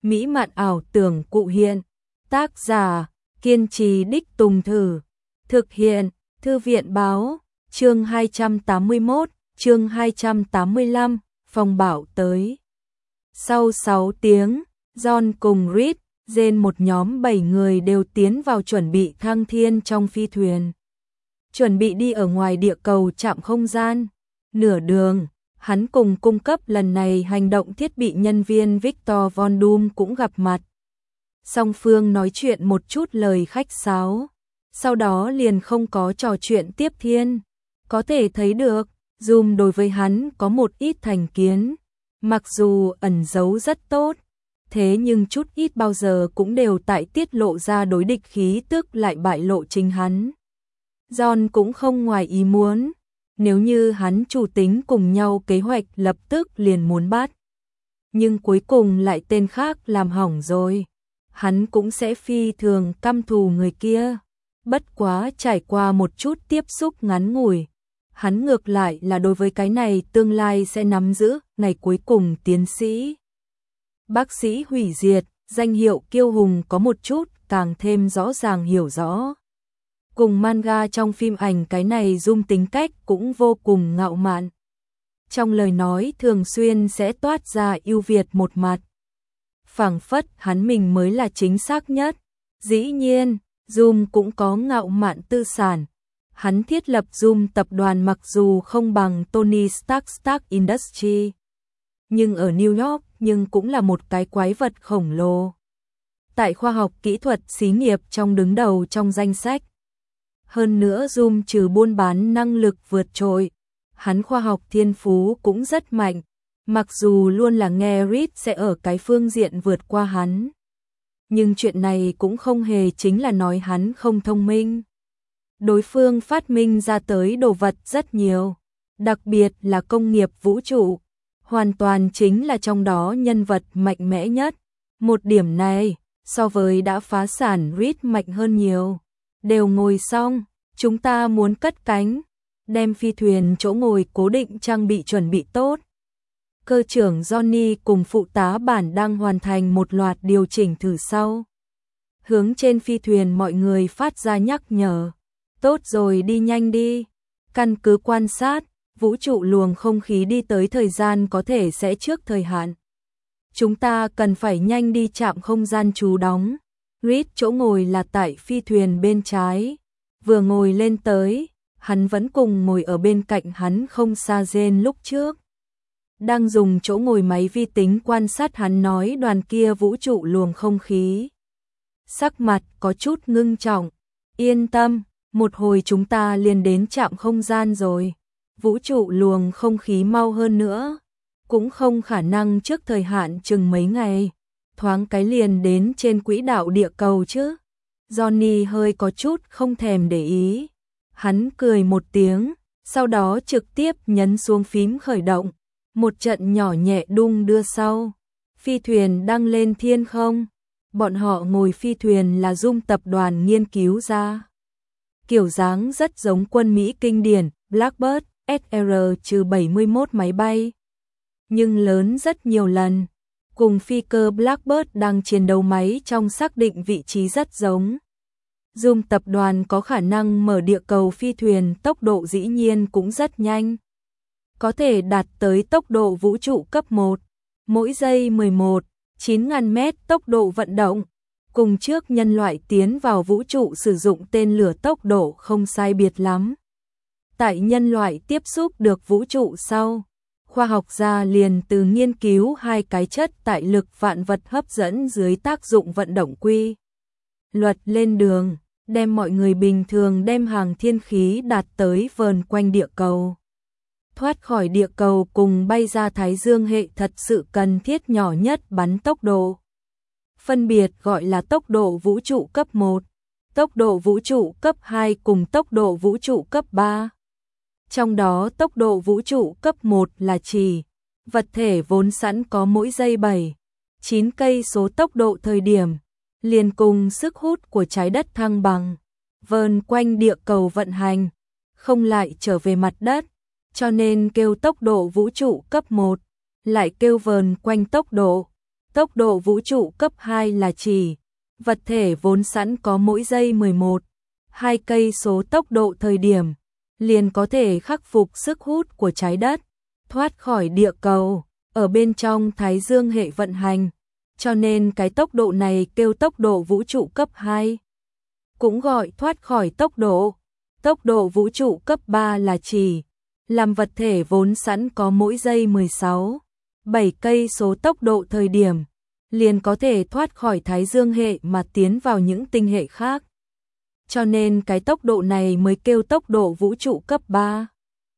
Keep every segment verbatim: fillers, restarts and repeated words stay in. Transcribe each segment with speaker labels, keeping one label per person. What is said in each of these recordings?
Speaker 1: mỹ mạn ảo tưởng cụ hiện. Tác giả, kiên trì đích tùng thử. Thực hiện, Thư viện báo, chương hai trăm tám mươi mốt, chương hai trăm tám mươi lăm, phong bạo tới. Sau sáu tiếng, John cùng Reed, Jane một nhóm bảy người đều tiến vào chuẩn bị thăng thiên trong phi thuyền. Chuẩn bị đi ở ngoài địa cầu trạm không gian. Nửa đường, hắn cùng cung cấp lần này hành động thiết bị nhân viên Victor Von Doom cũng gặp mặt. Song phương nói chuyện một chút lời khách sáo. Sau đó liền không có trò chuyện tiếp thiên. Có thể thấy được, Doom đối với hắn có một ít thành kiến. Mặc dù ẩn giấu rất tốt, thế nhưng chút ít bao giờ cũng đều tại tiết lộ ra đối địch khí tức lại bại lộ chính hắn. John cũng không ngoài ý muốn, nếu như hắn chủ tính cùng nhau kế hoạch lập tức liền muốn bắt. Nhưng cuối cùng lại tên khác làm hỏng rồi, hắn cũng sẽ phi thường căm thù người kia. Bất quá trải qua một chút tiếp xúc ngắn ngủi, hắn ngược lại là đối với cái này tương lai sẽ nắm giữ ngày cuối cùng tiến sĩ. Bác sĩ hủy diệt, danh hiệu kiêu hùng có một chút càng thêm rõ ràng hiểu rõ. Cùng manga trong phim ảnh cái này Doom tính cách cũng vô cùng ngạo mạn. Trong lời nói thường xuyên sẽ toát ra ưu việt một mặt. Phảng phất hắn mình mới là chính xác nhất. Dĩ nhiên, Doom cũng có ngạo mạn tư sản. Hắn thiết lập Doom tập đoàn mặc dù không bằng Tony Stark Stark Industries, nhưng ở New York nhưng cũng là một cái quái vật khổng lồ. Tại khoa học kỹ thuật xí nghiệp trong đứng đầu trong danh sách. Hơn nữa Doom trừ buôn bán năng lực vượt trội, hắn khoa học thiên phú cũng rất mạnh, mặc dù luôn là nghe Reed sẽ ở cái phương diện vượt qua hắn. Nhưng chuyện này cũng không hề chính là nói hắn không thông minh. Đối phương phát minh ra tới đồ vật rất nhiều, đặc biệt là công nghiệp vũ trụ, hoàn toàn chính là trong đó nhân vật mạnh mẽ nhất. Một điểm này, so với đã phá sản Reed mạnh hơn nhiều. Đều ngồi xong, chúng ta muốn cất cánh, đem phi thuyền chỗ ngồi cố định trang bị chuẩn bị tốt. Cơ trưởng Johnny cùng phụ tá bản đang hoàn thành một loạt điều chỉnh thử sau. Hướng trên phi thuyền mọi người phát ra nhắc nhở. Tốt rồi, đi nhanh đi. Căn cứ quan sát, vũ trụ luồng không khí đi tới thời gian có thể sẽ trước thời hạn. Chúng ta cần phải nhanh đi trạm không gian trú đóng. Reed chỗ ngồi là tại phi thuyền bên trái. Vừa ngồi lên tới, hắn vẫn cùng ngồi ở bên cạnh hắn không xa Jane lúc trước. Đang dùng chỗ ngồi máy vi tính quan sát hắn nói đoàn kia vũ trụ luồng không khí. Sắc mặt có chút ngưng trọng. Yên tâm, một hồi chúng ta liền đến trạm không gian rồi. Vũ trụ luồng không khí mau hơn nữa, cũng không khả năng trước thời hạn chừng mấy ngày. Thoáng cái liền đến trên quỹ đạo địa cầu chứ. Johnny hơi có chút không thèm để ý. Hắn cười một tiếng, sau đó trực tiếp nhấn xuống phím khởi động. Một trận nhỏ nhẹ đung đưa sau. Phi thuyền đang lên thiên không. Bọn họ ngồi phi thuyền là Doom tập đoàn nghiên cứu ra. Kiểu dáng rất giống quân Mỹ kinh điển, Blackbird, S R bảy mươi mốt máy bay. Nhưng lớn rất nhiều lần. Cùng phi cơ Blackbird đang chiến đấu máy trong xác định vị trí rất giống. Doom tập đoàn có khả năng mở địa cầu phi thuyền tốc độ dĩ nhiên cũng rất nhanh. Có thể đạt tới tốc độ vũ trụ cấp một, mỗi giây mười một phẩy chín nghìn mét tốc độ vận động. Cùng trước nhân loại tiến vào vũ trụ sử dụng tên lửa tốc độ không sai biệt lắm. Tại nhân loại tiếp xúc được vũ trụ sau, khoa học gia liền từ nghiên cứu hai cái chất tại lực vạn vật hấp dẫn dưới tác dụng vận động quy luật lên đường, đem mọi người bình thường đem hàng thiên khí đạt tới vờn quanh địa cầu. Thoát khỏi địa cầu cùng bay ra Thái Dương hệ thật sự cần thiết nhỏ nhất bắn tốc độ. Phân biệt gọi là tốc độ vũ trụ cấp một, tốc độ vũ trụ cấp hai cùng tốc độ vũ trụ cấp ba. Trong đó tốc độ vũ trụ cấp một là chỉ vật thể vốn sẵn có mỗi giây bảy, chín cây số tốc độ thời điểm, liền cùng sức hút của trái đất thăng bằng, vờn quanh địa cầu vận hành, không lại trở về mặt đất, cho nên kêu tốc độ vũ trụ cấp một, lại kêu vờn quanh tốc độ. Tốc độ vũ trụ cấp hai là chỉ vật thể vốn sẵn có mỗi giây mười một phẩy hai cây số tốc độ thời điểm, liền có thể khắc phục sức hút của trái đất, thoát khỏi địa cầu, ở bên trong Thái Dương hệ vận hành. Cho nên cái tốc độ này kêu tốc độ vũ trụ cấp hai. Cũng gọi thoát khỏi tốc độ. Tốc độ vũ trụ cấp ba là chỉ làm vật thể vốn sẵn có mỗi giây mười sáu phẩy bảy cây số tốc độ thời điểm, liền có thể thoát khỏi Thái Dương hệ mà tiến vào những tinh hệ khác. Cho nên cái tốc độ này mới kêu tốc độ vũ trụ cấp ba.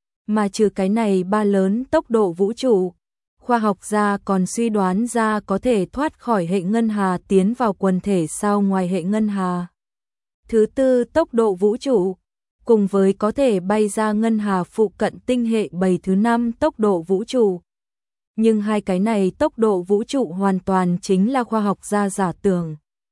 Speaker 1: Mà trừ cái này ba lớn tốc độ vũ trụ, khoa học gia còn suy đoán ra có thể thoát khỏi hệ ngân hà tiến vào quần thể sao ngoài hệ ngân hà. Thứ tư tốc độ vũ trụ, cùng với có thể bay ra ngân hà phụ cận tinh hệ bầy thứ năm tốc độ vũ trụ. Nhưng hai cái này tốc độ vũ trụ hoàn toàn chính là khoa học gia giả tưởng.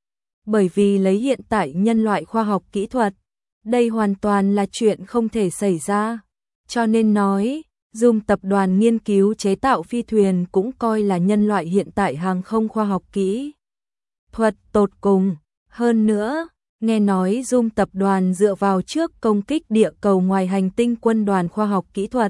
Speaker 1: Bởi vì lấy hiện tại nhân loại khoa học kỹ thuật, đây hoàn toàn là chuyện không thể xảy ra. Cho nên nói, Zoom tập đoàn nghiên cứu chế tạo phi thuyền cũng coi là nhân loại hiện tại hàng không khoa học kỹ thuật tột cùng. Hơn nữa, nghe nói Zoom tập đoàn dựa vào trước công kích địa cầu ngoài hành tinh quân đoàn khoa học kỹ thuật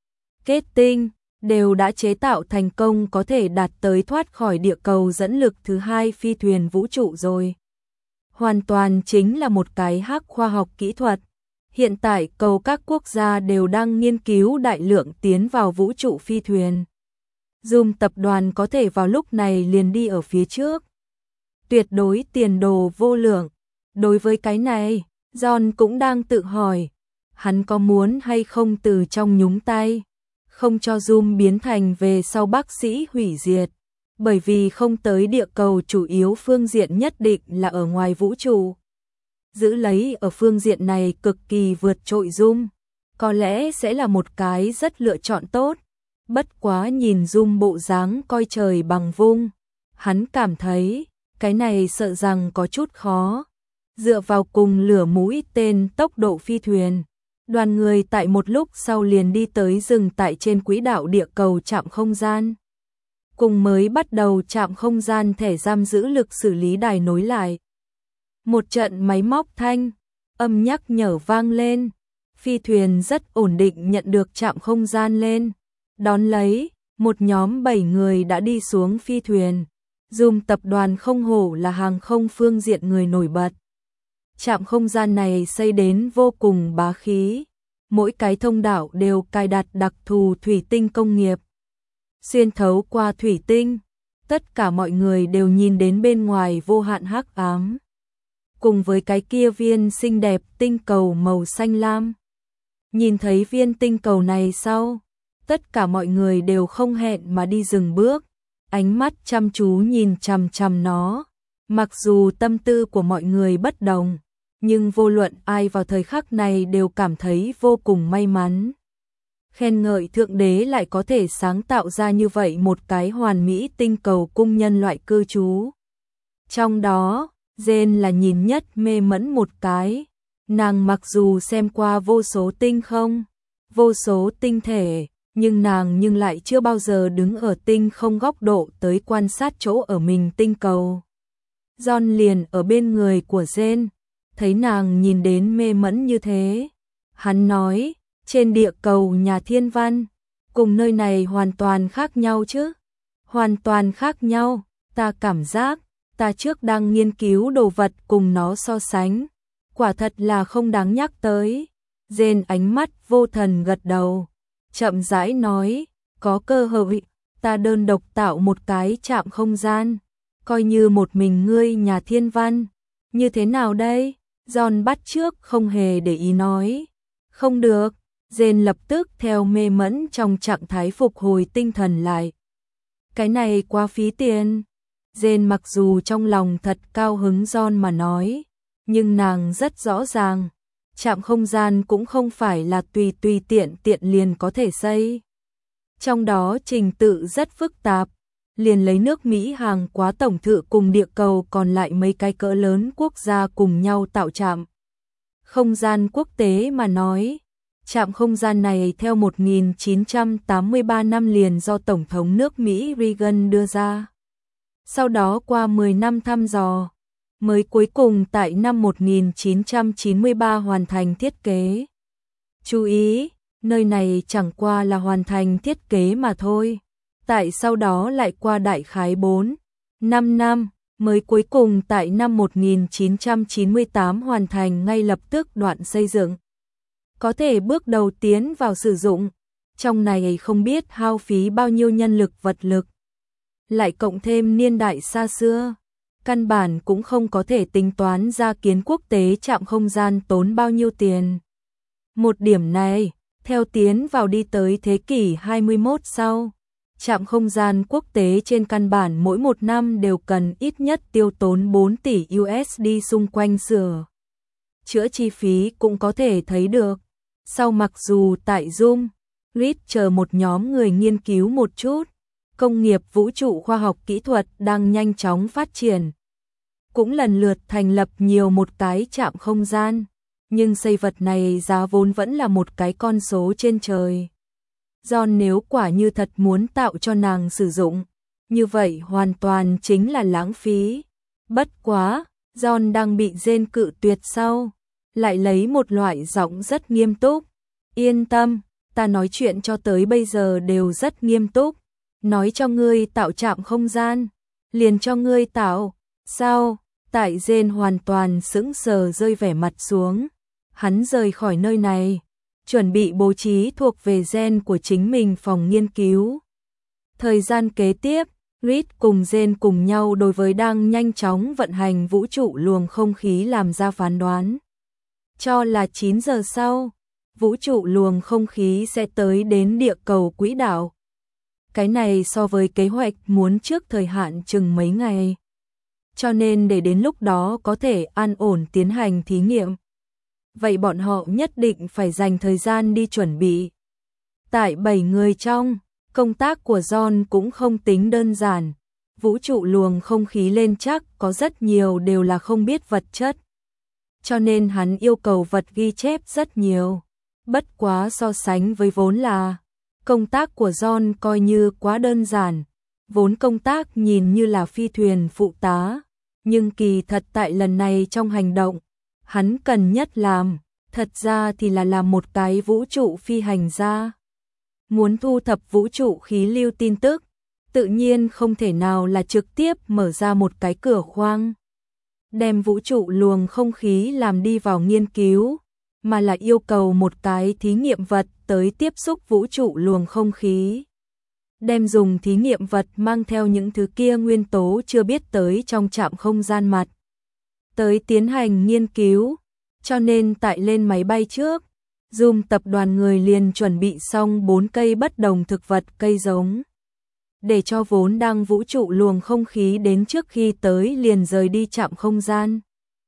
Speaker 1: kết tinh, đều đã chế tạo thành công có thể đạt tới thoát khỏi địa cầu dẫn lực thứ hai phi thuyền vũ trụ rồi. Hoàn toàn chính là một cái hack khoa học kỹ thuật. Hiện tại cầu các quốc gia đều đang nghiên cứu đại lượng tiến vào vũ trụ phi thuyền. Zoom tập đoàn có thể vào lúc này liền đi ở phía trước. Tuyệt đối tiền đồ vô lượng. Đối với cái này, John cũng đang tự hỏi, hắn có muốn hay không từ trong nhúng tay, không cho Zoom biến thành về sau bác sĩ hủy diệt, bởi vì không tới địa cầu chủ yếu phương diện nhất định là ở ngoài vũ trụ. Giữ lấy ở phương diện này cực kỳ vượt trội Zoom, có lẽ sẽ là một cái rất lựa chọn tốt. Bất quá nhìn Zoom bộ dáng coi trời bằng vung, hắn cảm thấy cái này sợ rằng có chút khó. Dựa vào cùng lửa mũi tên tốc độ phi thuyền, đoàn người tại một lúc sau liền đi tới dừng tại trên quỹ đạo địa cầu trạm không gian. Cùng mới bắt đầu trạm không gian thẻ giam giữ lực xử lý đài nối lại. Một trận máy móc thanh, âm nhắc nhở vang lên, phi thuyền rất ổn định nhận được trạm không gian lên. Đón lấy, một nhóm bảy người đã đi xuống phi thuyền. Zoom tập đoàn không hổ là hàng không phương diện người nổi bật. Trạm không gian này xây đến vô cùng bá khí, mỗi cái thông đạo đều cài đặt đặc thù thủy tinh công nghiệp. Xuyên thấu qua thủy tinh, tất cả mọi người đều nhìn đến bên ngoài vô hạn hắc ám. Cùng với cái kia viên xinh đẹp tinh cầu màu xanh lam. Nhìn thấy viên tinh cầu này sau, tất cả mọi người đều không hẹn mà đi dừng bước, ánh mắt chăm chú nhìn chằm chằm nó. Mặc dù tâm tư của mọi người bất đồng, nhưng vô luận ai vào thời khắc này đều cảm thấy vô cùng may mắn. Khen ngợi Thượng Đế lại có thể sáng tạo ra như vậy một cái hoàn mỹ tinh cầu cung nhân loại cư trú. Trong đó, Jane là nhìn nhất mê mẫn một cái. Nàng mặc dù xem qua vô số tinh không, vô số tinh thể, nhưng nàng nhưng lại chưa bao giờ đứng ở tinh không góc độ tới quan sát chỗ ở mình tinh cầu. John liền ở bên người của Jane, thấy nàng nhìn đến mê mẫn như thế. Hắn nói, trên địa cầu nhà thiên văn, cùng nơi này hoàn toàn khác nhau chứ. Hoàn toàn khác nhau, ta cảm giác, ta trước đang nghiên cứu đồ vật cùng nó so sánh. Quả thật là không đáng nhắc tới. Jane ánh mắt vô thần gật đầu, chậm rãi nói, có cơ hội, ta đơn độc tạo một cái trạm không gian, coi như một mình ngươi nhà thiên văn. Như thế nào đây? John bắt trước không hề để ý nói. Không được. Jane lập tức theo mê mẫn trong trạng thái phục hồi tinh thần lại. Cái này quá phí tiền. Jane mặc dù trong lòng thật cao hứng John mà nói, nhưng nàng rất rõ ràng, trạm không gian cũng không phải là tùy tùy tiện tiện liền có thể xây. Trong đó trình tự rất phức tạp, liền lấy nước Mỹ hàng quá tổng thự cùng địa cầu còn lại mấy cái cỡ lớn quốc gia cùng nhau tạo trạm không gian quốc tế mà nói. Trạm không gian này theo một nghìn chín trăm tám mươi ba năm liền do Tổng thống nước Mỹ Reagan đưa ra. Sau đó qua mười năm thăm dò, mới cuối cùng tại năm một nghìn chín trăm chín mươi ba hoàn thành thiết kế. Chú ý, nơi này chẳng qua là hoàn thành thiết kế mà thôi. Tại sau đó lại qua đại khái bốn, năm năm, mới cuối cùng tại năm một nghìn chín trăm chín mươi tám hoàn thành ngay lập tức đoạn xây dựng. Có thể bước đầu tiến vào sử dụng, trong này không biết hao phí bao nhiêu nhân lực vật lực. Lại cộng thêm niên đại xa xưa, căn bản cũng không có thể tính toán ra kiến quốc tế trạm không gian tốn bao nhiêu tiền. Một điểm này, theo tiến vào đi tới thế kỷ hai mươi mốt sau, trạm không gian quốc tế trên căn bản mỗi một năm đều cần ít nhất tiêu tốn bốn tỷ u ét đê xung quanh sửa chữa chi phí cũng có thể thấy được. Sau mặc dù tại Zoom, Reed chờ một nhóm người nghiên cứu một chút, công nghiệp vũ trụ khoa học kỹ thuật đang nhanh chóng phát triển, cũng lần lượt thành lập nhiều một cái trạm không gian, nhưng xây vật này giá vốn vẫn là một cái con số trên trời. John nếu quả như thật muốn tạo cho nàng sử dụng, như vậy hoàn toàn chính là lãng phí. Bất quá, John đang bị Jane cự tuyệt sau, lại lấy một loại giọng rất nghiêm túc. Yên tâm, ta nói chuyện cho tới bây giờ đều rất nghiêm túc. Nói cho ngươi tạo trạm không gian, liền cho ngươi tạo. Sao? Tại Jane hoàn toàn sững sờ rơi vẻ mặt xuống. Hắn rời khỏi nơi này, chuẩn bị bố trí thuộc về gen của chính mình phòng nghiên cứu. Thời gian kế tiếp, Reed cùng Jane cùng nhau đối với đang nhanh chóng vận hành vũ trụ luồng không khí làm ra phán đoán. Cho là chín giờ sau, vũ trụ luồng không khí sẽ tới đến địa cầu quỹ đạo. Cái này so với kế hoạch muốn trước thời hạn chừng mấy ngày. Cho nên để đến lúc đó có thể an ổn tiến hành thí nghiệm. Vậy bọn họ nhất định phải dành thời gian đi chuẩn bị. Tại bảy người trong, công tác của John cũng không tính đơn giản. Vũ trụ luồng không khí lên chắc có rất nhiều đều là không biết vật chất. Cho nên hắn yêu cầu vật ghi chép rất nhiều. Bất quá so sánh với vốn là, công tác của John coi như quá đơn giản. Vốn công tác nhìn như là phi thuyền phụ tá. Nhưng kỳ thật tại lần này trong hành động, hắn cần nhất làm, thật ra thì là làm một cái vũ trụ phi hành gia. Muốn thu thập vũ trụ khí lưu tin tức, tự nhiên không thể nào là trực tiếp mở ra một cái cửa khoang, đem vũ trụ luồng không khí làm đi vào nghiên cứu, mà là yêu cầu một cái thí nghiệm vật tới tiếp xúc vũ trụ luồng không khí. Đem dùng thí nghiệm vật mang theo những thứ kia nguyên tố chưa biết tới trong trạm không gian mặt, tới tiến hành nghiên cứu. Cho nên tại lên máy bay trước, Zoom tập đoàn người liền chuẩn bị xong bốn cây bất đồng thực vật cây giống. Để cho vốn đang vũ trụ luồng không khí đến trước khi tới liền rời đi trạm không gian.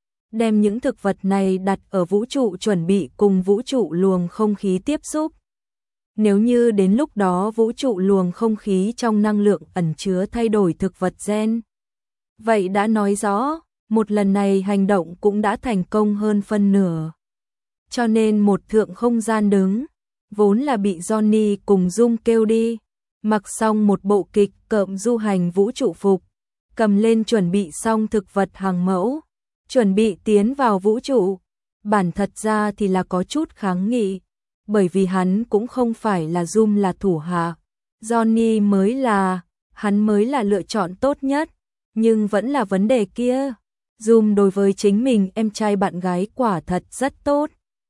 Speaker 1: Đem những thực vật này đặt ở vũ trụ chuẩn bị cùng vũ trụ luồng không khí tiếp xúc. Nếu như đến lúc đó vũ trụ luồng không khí trong năng lượng ẩn chứa thay đổi thực vật gen, vậy đã nói rõ, một lần này hành động cũng đã thành công hơn phân nửa. Cho nên một thượng không gian đứng, vốn là bị Johnny cùng Zoom kêu đi, mặc xong một bộ kịch cợm du hành vũ trụ phục, cầm lên chuẩn bị xong thực vật hàng mẫu, chuẩn bị tiến vào vũ trụ. Bản thật ra thì là có chút kháng nghị, bởi vì hắn cũng không phải là Zoom là thủ hạ, Johnny mới là, hắn mới là lựa chọn tốt nhất, nhưng vẫn là vấn đề kia. Zoom đối với chính mình em trai bạn gái quả thật rất tốt.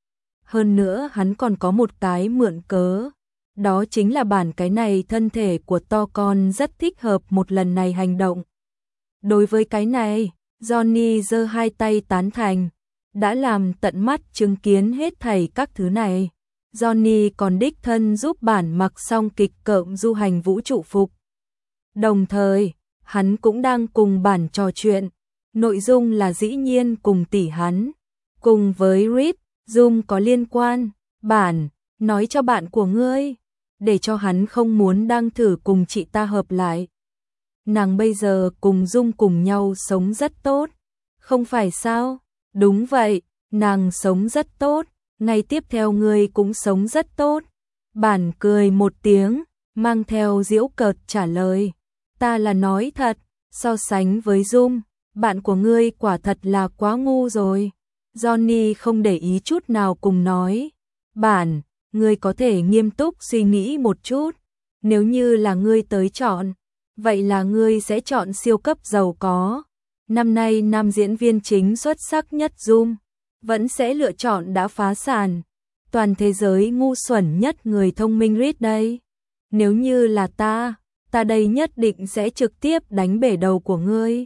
Speaker 1: Hơn nữa hắn còn có một cái mượn cớ, đó chính là bản cái này thân thể của to con rất thích hợp một lần này hành động. Đối với cái này, Johnny giơ hai tay tán thành, đã làm tận mắt chứng kiến hết thảy các thứ này. Johnny còn đích thân giúp bản mặc xong kịch cợm du hành vũ trụ phục. Đồng thời, hắn cũng đang cùng bản trò chuyện. Nội dung là dĩ nhiên cùng tỷ hắn. Cùng với Reed, Zoom có liên quan. Bản, nói cho bạn của ngươi, để cho hắn không muốn đang thử cùng chị ta hợp lại. Nàng bây giờ cùng Zoom cùng nhau sống rất tốt. Không phải sao? Đúng vậy, nàng sống rất tốt. Ngày tiếp theo ngươi cũng sống rất tốt. Bản cười một tiếng, mang theo giễu cợt trả lời. Ta là nói thật, So sánh với Zoom, bạn của ngươi quả thật là quá ngu rồi. Johnny không để ý chút nào cùng nói. Bản, ngươi có thể nghiêm túc suy nghĩ một chút. Nếu như là ngươi tới chọn, vậy là ngươi sẽ chọn siêu cấp giàu có. Năm nay nam diễn viên chính xuất sắc nhất Zoom, vẫn sẽ lựa chọn đã phá sản. Toàn thế giới ngu xuẩn nhất người thông minh Reed đây. Nếu như là ta, ta đây nhất định sẽ trực tiếp đánh bể đầu của ngươi.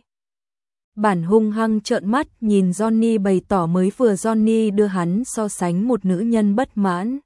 Speaker 1: Bản hung hăng trợn mắt nhìn Johnny bày tỏ mới vừa Johnny đưa hắn so sánh một nữ nhân bất mãn.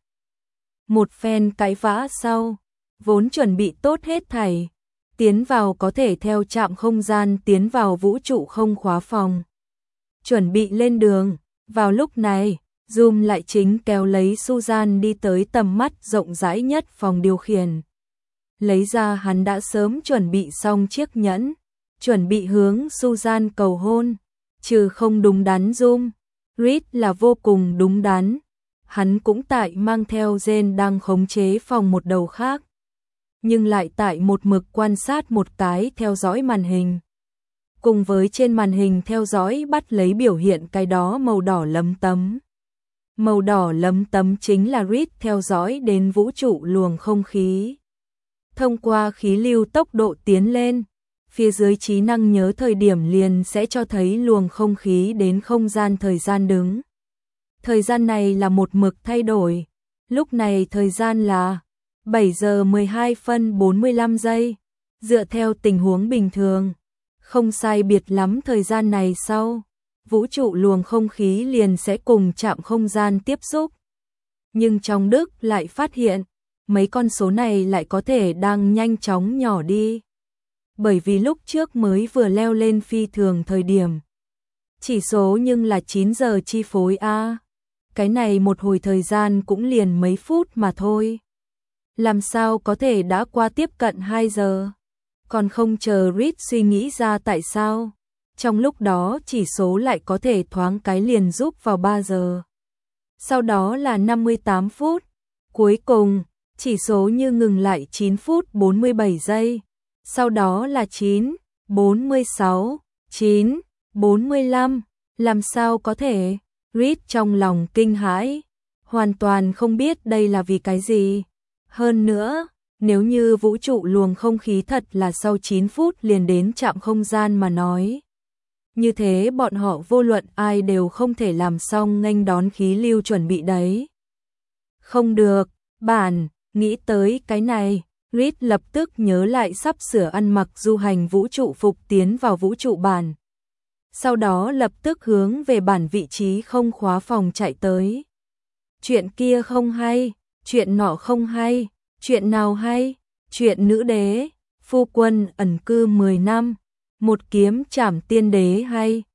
Speaker 1: Một phen cãi vã sau, vốn chuẩn bị tốt hết thảy, tiến vào có thể theo trạm không gian tiến vào vũ trụ không khóa phòng. Chuẩn bị lên đường, vào lúc này, Zoom lại chính kéo lấy Susan đi tới tầm mắt rộng rãi nhất phòng điều khiển. Lấy ra hắn đã sớm chuẩn bị xong chiếc nhẫn, chuẩn bị hướng Susan cầu hôn, trừ không đúng đắn Zoom. Reed là vô cùng đúng đắn, hắn cũng tại mang theo Jane đang khống chế phòng một đầu khác, nhưng lại tại một mực quan sát một cái theo dõi màn hình. Cùng với trên màn hình theo dõi bắt lấy biểu hiện cái đó màu đỏ lấm tấm. Màu đỏ lấm tấm chính là Reed theo dõi đến vũ trụ luồng không khí. Thông qua khí lưu tốc độ tiến lên, phía dưới trí năng nhớ thời điểm liền sẽ cho thấy luồng không khí đến không gian thời gian đứng. Thời gian này là một mực thay đổi, lúc này thời gian là bảy giờ mười hai phân bốn mươi lăm giây, dựa theo tình huống bình thường, không sai biệt lắm thời gian này sau, vũ trụ luồng không khí liền sẽ cùng chạm không gian tiếp xúc. Nhưng trong Đức lại phát hiện, mấy con số này lại có thể đang nhanh chóng nhỏ đi. Bởi vì lúc trước mới vừa leo lên phi thường thời điểm. Chỉ số nhưng là chín giờ chi phối a. Cái này một hồi thời gian cũng liền mấy phút mà thôi. Làm sao có thể đã qua tiếp cận hai giờ? Còn không chờ Reed suy nghĩ ra tại sao. Trong lúc đó chỉ số lại có thể thoáng cái liền rút vào ba giờ. Sau đó là năm mươi tám phút. Cuối cùng, chỉ số như ngừng lại chín phút bốn mươi bảy giây. Sau đó là chín, bốn mươi sáu, chín, bốn mươi lăm. Làm sao có thể? Reed trong lòng kinh hãi, hoàn toàn không biết đây là vì cái gì. Hơn nữa, nếu như vũ trụ luồng không khí thật là sau chín phút liền đến trạm không gian mà nói. Như thế bọn họ vô luận ai đều không thể làm xong nghênh đón khí lưu chuẩn bị đấy. Không được, bản, nghĩ tới cái này, Reed lập tức nhớ lại sắp sửa ăn mặc du hành vũ trụ phục tiến vào vũ trụ bản. Sau đó lập tức hướng về bản vị trí không khóa phòng chạy tới. Chuyện kia không hay, chuyện nọ không hay, chuyện nào hay, chuyện nữ đế, phu quân ẩn cư mười năm, một kiếm trảm tiên đế hay,